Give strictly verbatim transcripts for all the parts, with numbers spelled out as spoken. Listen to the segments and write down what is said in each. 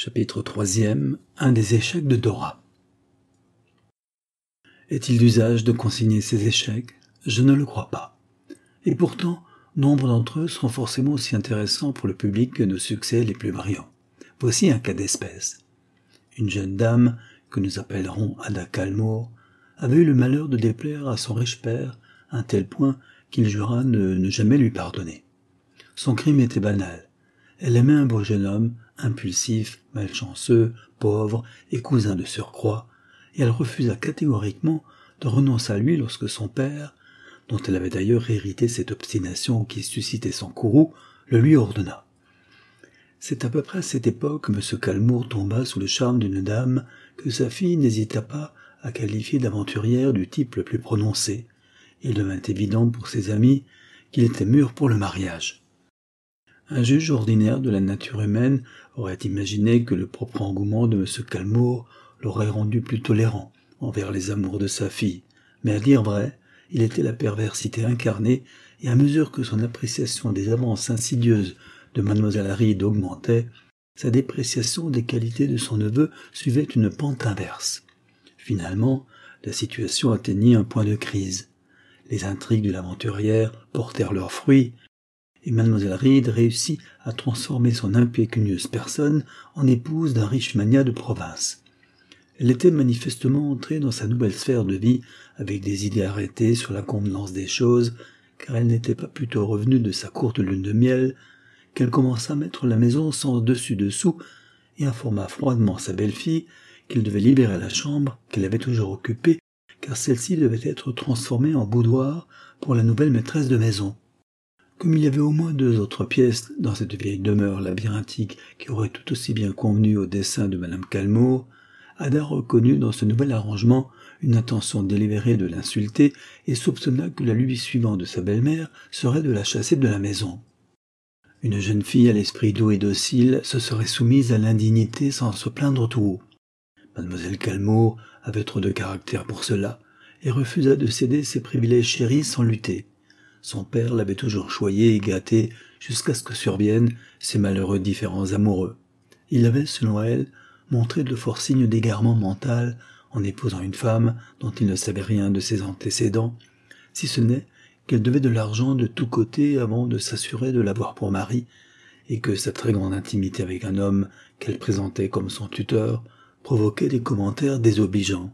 Chapitre troisième. Un des échecs de Dora. Est-il d'usage de consigner ces échecs ? Je ne le crois pas. Et pourtant, nombre d'entre eux sont forcément aussi intéressants pour le public que nos succès les plus brillants. Voici un cas d'espèce. Une jeune dame, que nous appellerons Ada Calmour, avait eu le malheur de déplaire à son riche père à un tel point qu'il jura ne, ne jamais lui pardonner. Son crime était banal. Elle aimait un beau jeune homme, impulsif, malchanceux, pauvre et cousin de surcroît, et elle refusa catégoriquement de renoncer à lui lorsque son père, dont elle avait d'ailleurs hérité cette obstination qui suscitait son courroux, le lui ordonna. C'est à peu près à cette époque que M. Calmour tomba sous le charme d'une dame que sa fille n'hésita pas à qualifier d'aventurière du type le plus prononcé. Il devint évident pour ses amis qu'il était mûr pour le mariage. Un juge ordinaire de la nature humaine aurait imaginé que le propre engouement de M. Calmour l'aurait rendu plus tolérant envers les amours de sa fille, mais à dire vrai, il était la perversité incarnée, et à mesure que son appréciation des avances insidieuses de Mademoiselle Aride augmentait, sa dépréciation des qualités de son neveu suivait une pente inverse. Finalement, la situation atteignit un point de crise. Les intrigues de l'aventurière portèrent leurs fruits, et Mademoiselle Aride réussit à transformer son impécunieuse personne en épouse d'un riche magnat de province. Elle était manifestement entrée dans sa nouvelle sphère de vie avec des idées arrêtées sur la convenance des choses, car elle n'était pas plutôt revenue de sa courte lune de miel qu'elle commença à mettre la maison sans dessus-dessous et informa froidement sa belle-fille qu'il devait libérer la chambre qu'elle avait toujours occupée, car celle-ci devait être transformée en boudoir pour la nouvelle maîtresse de maison. Comme il y avait au moins deux autres pièces dans cette vieille demeure labyrinthique qui aurait tout aussi bien convenu au dessein de Madame Calmour, Ada reconnut dans ce nouvel arrangement une intention délibérée de l'insulter et soupçonna que la lubie suivante de sa belle-mère serait de la chasser de la maison. Une jeune fille à l'esprit doux et docile se serait soumise à l'indignité sans se plaindre tout haut. Mademoiselle Calmour avait trop de caractère pour cela et refusa de céder ses privilèges chéris sans lutter. Son père l'avait toujours choyée et gâtée jusqu'à ce que surviennent ces malheureux différends amoureux. Il avait, selon elle, montré de forts signes d'égarement mental en épousant une femme dont il ne savait rien de ses antécédents, si ce n'est qu'elle devait de l'argent de tous côtés avant de s'assurer de l'avoir pour mari, et que sa très grande intimité avec un homme qu'elle présentait comme son tuteur provoquait des commentaires désobligeants.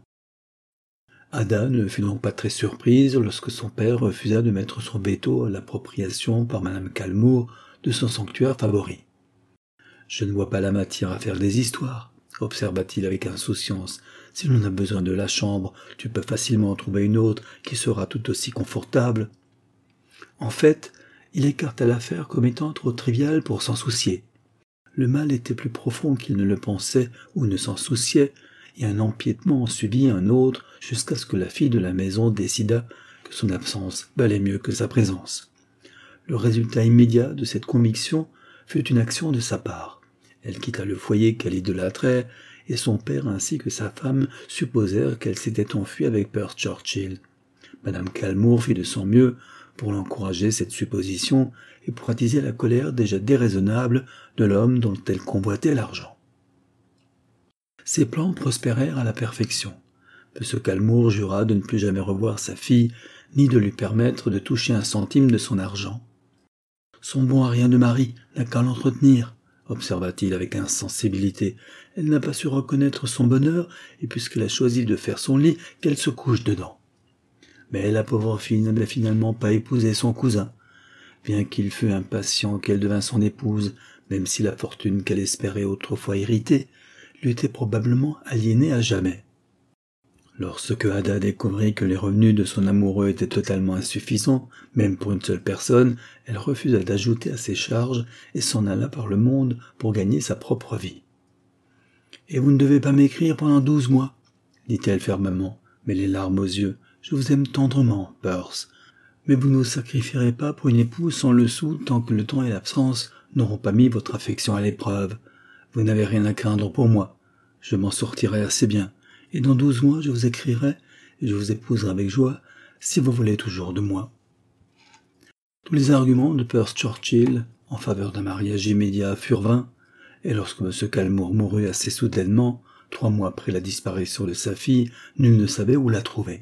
Ada ne fut donc pas très surprise lorsque son père refusa de mettre son veto à l'appropriation par Madame Calmour de son sanctuaire favori. « Je ne vois pas la matière à faire des histoires, » observa-t-il avec insouciance. « Si l'on a besoin de la chambre, tu peux facilement en trouver une autre qui sera tout aussi confortable. » En fait, il écarta l'affaire comme étant trop triviale pour s'en soucier. Le mal était plus profond qu'il ne le pensait ou ne s'en souciait, et un empiètement en suivit un autre jusqu'à ce que la fille de la maison décida que son absence valait mieux que sa présence. Le résultat immédiat de cette conviction fut une action de sa part. Elle quitta le foyer qu'elle idolâtrait, et son père ainsi que sa femme supposèrent qu'elle s'était enfuie avec Perth Churchill. Madame Calmour fit de son mieux pour l'encourager cette supposition et pour attiser la colère déjà déraisonnable de l'homme dont elle convoitait l'argent. Ses plans prospérèrent à la perfection. M. Calmour jura de ne plus jamais revoir sa fille, ni de lui permettre de toucher un centime de son argent. « Son bon à rien de mari n'a qu'à l'entretenir, » observa-t-il avec insensibilité. « Elle n'a pas su reconnaître son bonheur, et puisqu'elle a choisi de faire son lit, qu'elle se couche dedans. » Mais la pauvre fille n'avait finalement pas épousé son cousin. Bien qu'il fût impatient qu'elle devînt son épouse, même si la fortune qu'elle espérait autrefois hériter lui était probablement aliénée à jamais. Lorsque Ada découvrit que les revenus de son amoureux étaient totalement insuffisants, même pour une seule personne, elle refusa d'ajouter à ses charges et s'en alla par le monde pour gagner sa propre vie. « Et vous ne devez pas m'écrire pendant douze mois, » dit-elle fermement, mais les larmes aux yeux. « Je vous aime tendrement, Perth, mais vous ne vous sacrifierez pas pour une épouse sans le sou tant que le temps et l'absence n'auront pas mis votre affection à l'épreuve. Vous n'avez rien à craindre pour moi, je m'en sortirai assez bien. Et dans douze mois, je vous écrirai, et je vous épouserai avec joie, si vous voulez toujours de moi. » Tous les arguments de Perth Churchill en faveur d'un mariage immédiat furent vains, et lorsque M. Calmour mourut assez soudainement, trois mois après la disparition de sa fille, nul ne savait où la trouver.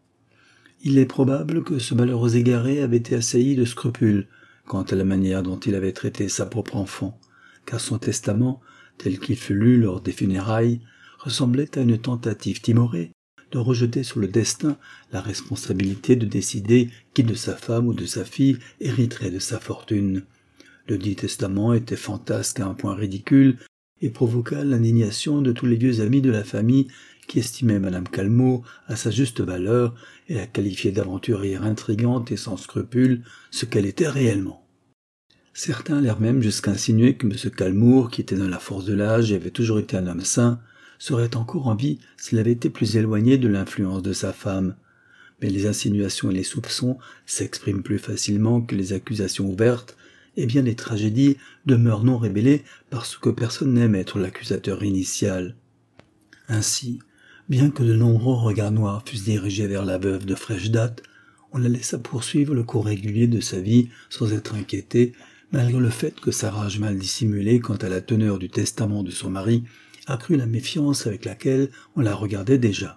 Il est probable que ce malheureux égaré avait été assailli de scrupules quant à la manière dont il avait traité sa propre enfant, car son testament, tel qu'il fut lu lors des funérailles, ressemblait à une tentative timorée de rejeter sur le destin la responsabilité de décider qui de sa femme ou de sa fille hériterait de sa fortune. Le dit testament était fantasque à un point ridicule et provoqua l'indignation de tous les vieux amis de la famille qui estimaient Madame Calmour à sa juste valeur et la qualifiaient d'aventurière intrigante et sans scrupules, ce qu'elle était réellement. Certains allèrent même jusqu'à insinuer que M. Calmour, qui était dans la force de l'âge et avait toujours été un homme sain, serait encore en vie s'il avait été plus éloigné de l'influence de sa femme. Mais les insinuations et les soupçons s'expriment plus facilement que les accusations ouvertes, et bien les tragédies demeurent non révélées parce que personne n'aime être l'accusateur initial. Ainsi, bien que de nombreux regards noirs fussent dirigés vers la veuve de fraîche date, on la laissa poursuivre le cours régulier de sa vie sans être inquiété, malgré le fait que sa rage mal dissimulée quant à la teneur du testament de son mari accrut la méfiance avec laquelle on la regardait déjà.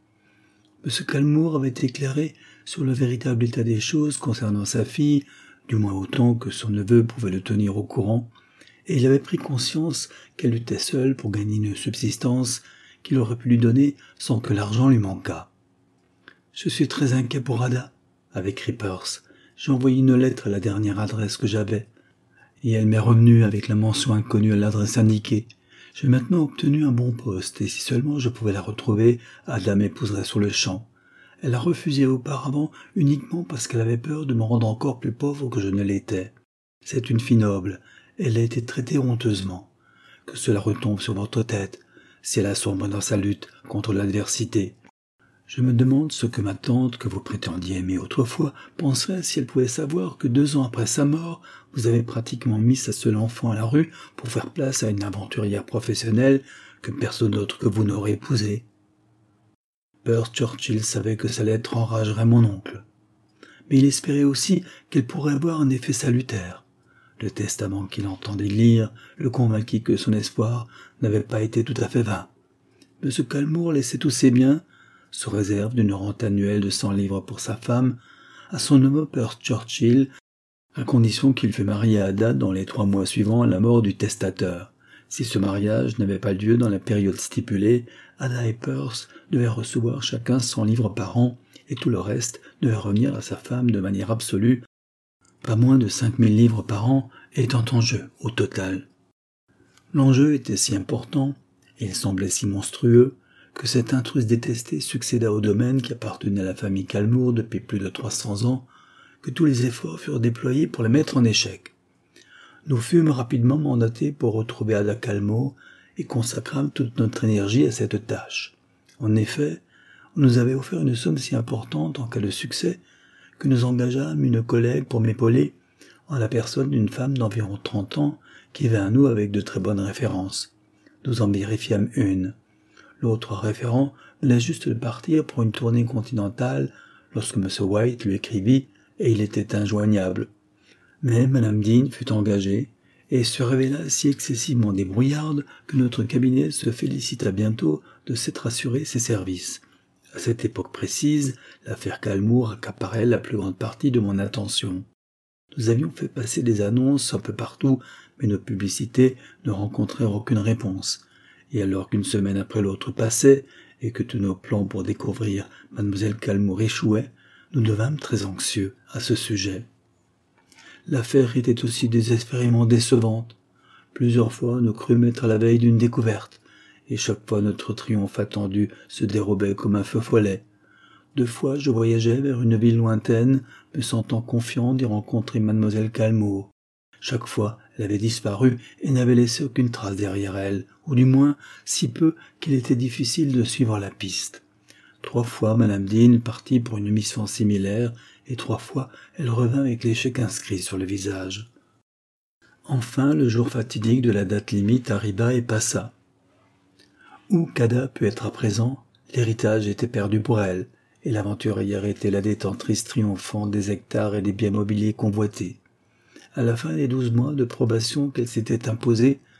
M. Calmour avait éclairé sur le véritable état des choses concernant sa fille, du moins autant que son neveu pouvait le tenir au courant, et il avait pris conscience qu'elle luttait seule pour gagner une subsistance qu'il aurait pu lui donner sans que l'argent lui manquât. « Je suis très inquiet pour Ada », avait écrit Peirce. « J'ai envoyé une lettre à la dernière adresse que j'avais, et elle m'est revenue avec la mention inconnue à l'adresse indiquée. J'ai maintenant obtenu un bon poste, et si seulement je pouvais la retrouver, Ada m'épouserait sur le champ. Elle a refusé auparavant uniquement parce qu'elle avait peur de me rendre encore plus pauvre que je ne l'étais. C'est une fille noble, elle a été traitée honteusement. Que cela retombe sur votre tête, si elle sombre dans sa lutte contre l'adversité. Je me demande ce que ma tante, que vous prétendiez aimer autrefois, penserait si elle pouvait savoir que deux ans après sa mort, vous avez pratiquement mis sa seule enfant à la rue pour faire place à une aventurière professionnelle que personne d'autre que vous n'aurait épousée. Peirce Churchill savait que sa lettre enragerait mon oncle. Mais il espérait aussi qu'elle pourrait avoir un effet salutaire. Le testament qu'il entendait lire le convainquit que son espoir n'avait pas été tout à fait vain. M. Calmour laissait tous ses biens, sous réserve d'une rente annuelle de cent livres pour sa femme, à son neveu Peirce Churchill, à condition qu'il fût marié à Ada dans les trois mois suivant la mort du testateur. Si ce mariage n'avait pas lieu dans la période stipulée, Ada et Peirce devaient recevoir chacun cent livres par an, et tout le reste devait revenir à sa femme de manière absolue, pas moins de cinq mille livres par an étant en jeu au total. L'enjeu était si important, et il semblait si monstrueux, que cette intruse détestée succéda au domaine qui appartenait à la famille Calmour depuis plus de trois cents ans, que tous les efforts furent déployés pour la mettre en échec. Nous fûmes rapidement mandatés pour retrouver Ada Calmour et consacrâmes toute notre énergie à cette tâche. En effet, on nous avait offert une somme si importante en cas de succès que nous engageâmes une collègue pour m'épauler, en la personne d'une femme d'environ trente ans qui vint à nous avec de très bonnes références. Nous en vérifiâmes une. L'autre référent venait juste de partir pour une tournée continentale lorsque M. White lui écrivit et il était injoignable. Mais Madame Dean fut engagée et se révéla si excessivement débrouillarde que notre cabinet se félicita bientôt de s'être assuré ses services. À cette époque précise, l'affaire Calmour accaparait la plus grande partie de mon attention. Nous avions fait passer des annonces un peu partout, mais nos publicités ne rencontrèrent aucune réponse. Et alors qu'une semaine après l'autre passait, et que tous nos plans pour découvrir Mademoiselle Calmour échouaient, nous devînmes très anxieux à ce sujet. L'affaire était aussi désespérément décevante. Plusieurs fois, nous crûmes être à la veille d'une découverte, et chaque fois notre triomphe attendu se dérobait comme un feu follet. Deux fois, je voyageais vers une ville lointaine, me sentant confiant d'y rencontrer Mademoiselle Calmour. Chaque fois, elle avait disparu et n'avait laissé aucune trace derrière elle, ou du moins si peu qu'il était difficile de suivre la piste. Trois fois, Madame Dean partit pour une mission similaire, et trois fois, elle revint avec l'échec inscrit sur le visage. Enfin, le jour fatidique de la date limite arriva et passa. Où qu'Ada pût être à présent, l'héritage était perdu pour elle, et l'aventurière était la détentrice triomphante des hectares et des biens mobiliers convoités. À la fin des douze mois de probation qu'elle s'était imposée,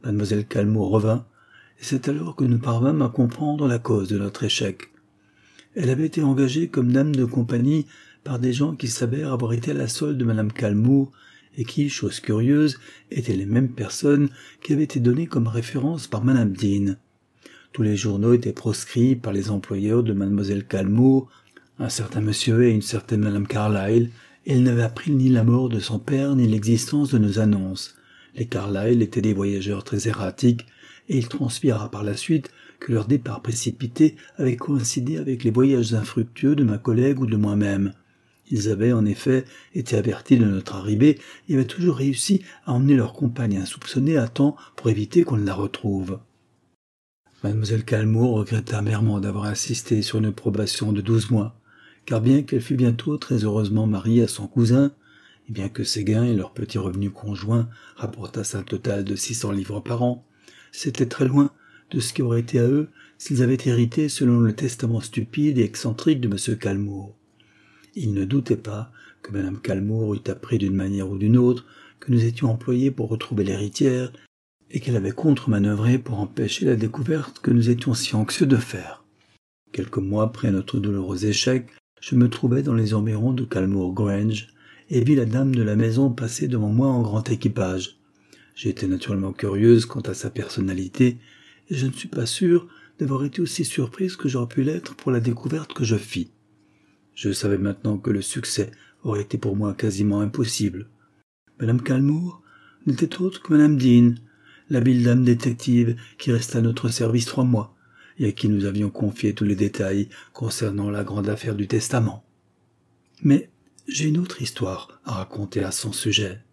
Mademoiselle Calmot revint, et c'est alors que nous parvînmes à comprendre la cause de notre échec. Elle avait été engagée comme dame de compagnie par des gens qui s'avèrent avoir été à la solde de Madame Calmot, et qui, chose curieuse, étaient les mêmes personnes qui avaient été données comme référence par Madame Dean. Tous les journaux étaient proscrits par les employeurs de Mademoiselle Calmot, un certain monsieur et une certaine Madame Carlyle, et elle n'avait appris ni la mort de son père ni l'existence de nos annonces. Les Carlyle étaient des voyageurs très erratiques, et il transpira par la suite que leur départ précipité avait coïncidé avec les voyages infructueux de ma collègue ou de moi-même. Ils avaient, en effet, été avertis de notre arrivée et avaient toujours réussi à emmener leur compagne insoupçonnée à temps pour éviter qu'on ne la retrouve. Mademoiselle Calmot regretta amèrement d'avoir insisté sur une probation de douze mois, car bien qu'elle fût bientôt très heureusement mariée à son cousin, et bien que ses gains et leur petit revenu conjoint rapportassent un total de six cents livres par an, c'était très loin de ce qui aurait été à eux s'ils avaient hérité selon le testament stupide et excentrique de M. Calmot. Ils ne doutaient pas que Mme Calmot eût appris d'une manière ou d'une autre que nous étions employés pour retrouver l'héritière et qu'elle avait contre-manœuvré pour empêcher la découverte que nous étions si anxieux de faire. Quelques mois après notre douloureux échec, je me trouvais dans les environs de Calmot Grange et vis la dame de la maison passer devant moi en grand équipage. J'étais naturellement curieuse quant à sa personnalité, et je ne suis pas sûre d'avoir été aussi surprise que j'aurais pu l'être pour la découverte que je fis. Je savais maintenant que le succès aurait été pour moi quasiment impossible. Madame Calmot n'était autre que Madame Dean, l'habile dame détective qui resta à notre service trois mois, et à qui nous avions confié tous les détails concernant la grande affaire du testament. Mais j'ai une autre histoire à raconter à son sujet.